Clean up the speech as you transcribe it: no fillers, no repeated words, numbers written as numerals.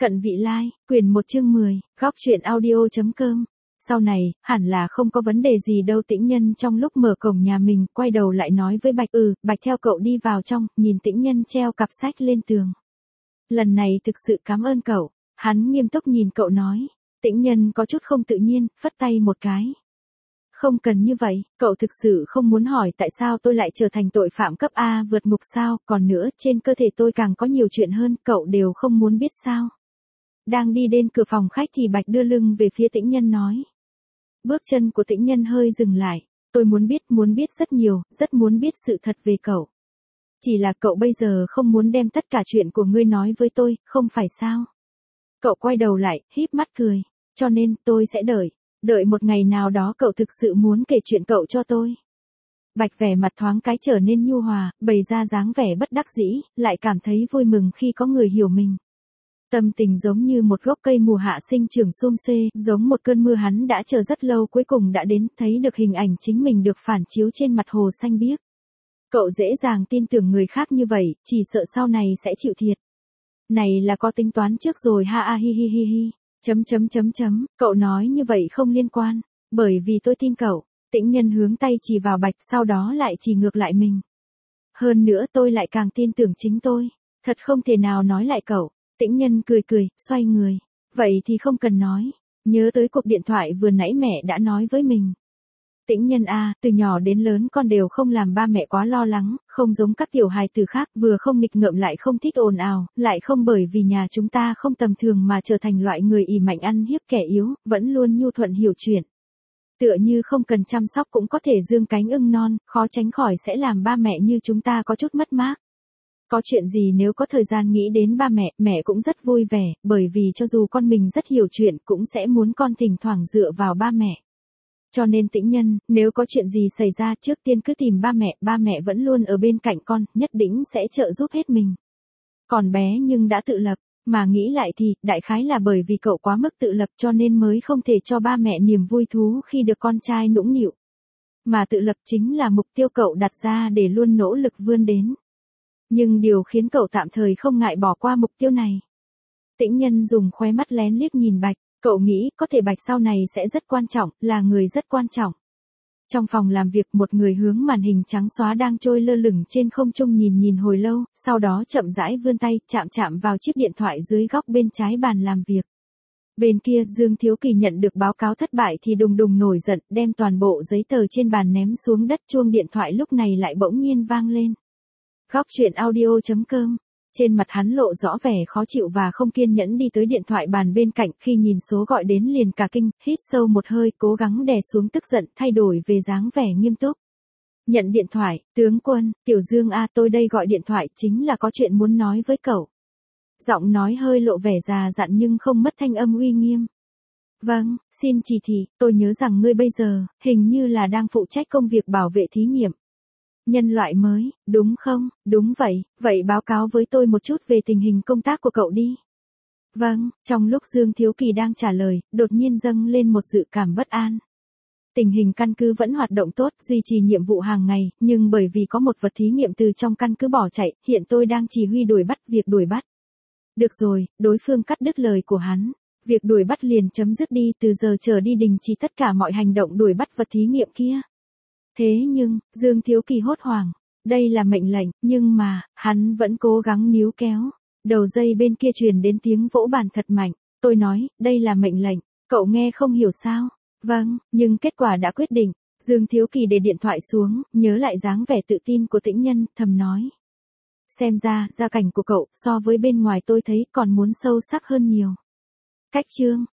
Cận vị lai, quyển 1 chương 10, góc truyện audio.com. Sau này, hẳn là không có vấn đề gì đâu. Tĩnh Nhân trong lúc mở cổng nhà mình, quay đầu lại nói với Bạch, Bạch theo cậu đi vào trong, nhìn Tĩnh Nhân treo cặp sách lên tường. Lần này thực sự cảm ơn cậu. Hắn nghiêm túc nhìn cậu nói. Tĩnh Nhân có chút không tự nhiên, phất tay một cái. Không cần như vậy, cậu thực sự không muốn hỏi tại sao tôi lại trở thành tội phạm cấp A vượt ngục sao, còn nữa trên cơ thể tôi càng có nhiều chuyện hơn, cậu đều không muốn biết sao. Đang đi đến cửa phòng khách thì Bạch đưa lưng về phía Tĩnh Nhân nói. Bước chân của Tĩnh Nhân hơi dừng lại, tôi muốn biết rất nhiều, rất muốn biết sự thật về cậu. Chỉ là cậu bây giờ không muốn đem tất cả chuyện của ngươi nói với tôi, không phải sao? Cậu quay đầu lại, híp mắt cười, cho nên tôi sẽ đợi một ngày nào đó cậu thực sự muốn kể chuyện cậu cho tôi. Bạch vẻ mặt thoáng cái trở nên nhu hòa, bày ra dáng vẻ bất đắc dĩ, lại cảm thấy vui mừng khi có người hiểu mình. Tâm tình giống như một gốc cây mùa hạ sinh trưởng xum xuê, giống một cơn mưa hắn đã chờ rất lâu cuối cùng đã đến, thấy được hình ảnh chính mình được phản chiếu trên mặt hồ xanh biếc. Cậu dễ dàng tin tưởng người khác như vậy, chỉ sợ sau này sẽ chịu thiệt. Này là có tính toán trước rồi ha a hi hi hi hi. Cậu nói như vậy không liên quan, bởi vì tôi tin cậu. Tĩnh Nhân hướng tay chỉ vào Bạch, sau đó lại chỉ ngược lại mình. Hơn nữa tôi lại càng tin tưởng chính tôi, thật không thể nào nói lại cậu. Tĩnh Nhân cười, xoay người. Vậy thì không cần nói, nhớ tới cuộc điện thoại vừa nãy mẹ đã nói với mình. Tĩnh Nhân à, từ nhỏ đến lớn con đều không làm ba mẹ quá lo lắng, không giống các tiểu hài tử khác, vừa không nghịch ngợm lại không thích ồn ào, lại không bởi vì nhà chúng ta không tầm thường mà trở thành loại người ỷ mạnh ăn hiếp kẻ yếu, vẫn luôn nhu thuận hiểu chuyện. Tựa như không cần chăm sóc cũng có thể dương cánh ưng non, khó tránh khỏi sẽ làm ba mẹ như chúng ta có chút mất mát. Có chuyện gì nếu có thời gian nghĩ đến ba mẹ, mẹ cũng rất vui vẻ, bởi vì cho dù con mình rất hiểu chuyện cũng sẽ muốn con thỉnh thoảng dựa vào ba mẹ. Cho nên Tĩnh Nhân, nếu có chuyện gì xảy ra trước tiên cứ tìm ba mẹ vẫn luôn ở bên cạnh con, nhất định sẽ trợ giúp hết mình. Còn bé nhưng đã tự lập, mà nghĩ lại thì, đại khái là bởi vì cậu quá mức tự lập cho nên mới không thể cho ba mẹ niềm vui thú khi được con trai nũng nịu. Mà tự lập chính là mục tiêu cậu đặt ra để luôn nỗ lực vươn đến. Nhưng điều khiến cậu tạm thời không ngại bỏ qua mục tiêu này. Tĩnh Nhân dùng khóe mắt lén liếc nhìn Bạch, cậu nghĩ có thể Bạch sau này sẽ rất quan trọng, là người rất quan trọng. Trong phòng làm việc một người hướng màn hình trắng xóa đang trôi lơ lửng trên không trung nhìn hồi lâu, sau đó chậm rãi vươn tay, chạm vào chiếc điện thoại dưới góc bên trái bàn làm việc. Bên kia Dương Thiếu Kỳ nhận được báo cáo thất bại thì đùng nổi giận, đem toàn bộ giấy tờ trên bàn ném xuống đất, chuông điện thoại lúc này lại bỗng nhiên vang lên. Góc truyện audio.com. Trên mặt hắn lộ rõ vẻ khó chịu và không kiên nhẫn đi tới điện thoại bàn bên cạnh, khi nhìn số gọi đến liền cả kinh, hít sâu một hơi, cố gắng đè xuống tức giận, thay đổi về dáng vẻ nghiêm túc. Nhận điện thoại, tướng quân, Tiểu Dương a, tôi đây gọi điện thoại chính là có chuyện muốn nói với cậu. Giọng nói hơi lộ vẻ già dặn nhưng không mất thanh âm uy nghiêm. Vâng, xin chỉ thị, tôi nhớ rằng ngươi bây giờ, hình như là đang phụ trách công việc bảo vệ thí nghiệm nhân loại mới, đúng không? Đúng vậy, vậy báo cáo với tôi một chút về tình hình công tác của cậu đi. Vâng, trong lúc Dương Thiếu Kỳ đang trả lời, đột nhiên dâng lên một dự cảm bất an. Tình hình căn cứ vẫn hoạt động tốt, duy trì nhiệm vụ hàng ngày, nhưng bởi vì có một vật thí nghiệm từ trong căn cứ bỏ chạy, hiện tôi đang chỉ huy việc đuổi bắt. Được rồi, đối phương cắt đứt lời của hắn. Việc đuổi bắt liền chấm dứt đi, từ giờ trở đi đình chỉ tất cả mọi hành động đuổi bắt vật thí nghiệm kia. Thế nhưng, Dương Thiếu Kỳ hốt hoảng, đây là mệnh lệnh, nhưng mà, hắn vẫn cố gắng níu kéo. Đầu dây bên kia truyền đến tiếng vỗ bàn thật mạnh, tôi nói, đây là mệnh lệnh, cậu nghe không hiểu sao? Vâng, nhưng kết quả đã quyết định. Dương Thiếu Kỳ để điện thoại xuống, nhớ lại dáng vẻ tự tin của Tĩnh Nhân, thầm nói. Xem ra, gia cảnh của cậu, so với bên ngoài tôi thấy còn muốn sâu sắc hơn nhiều. Cách chương,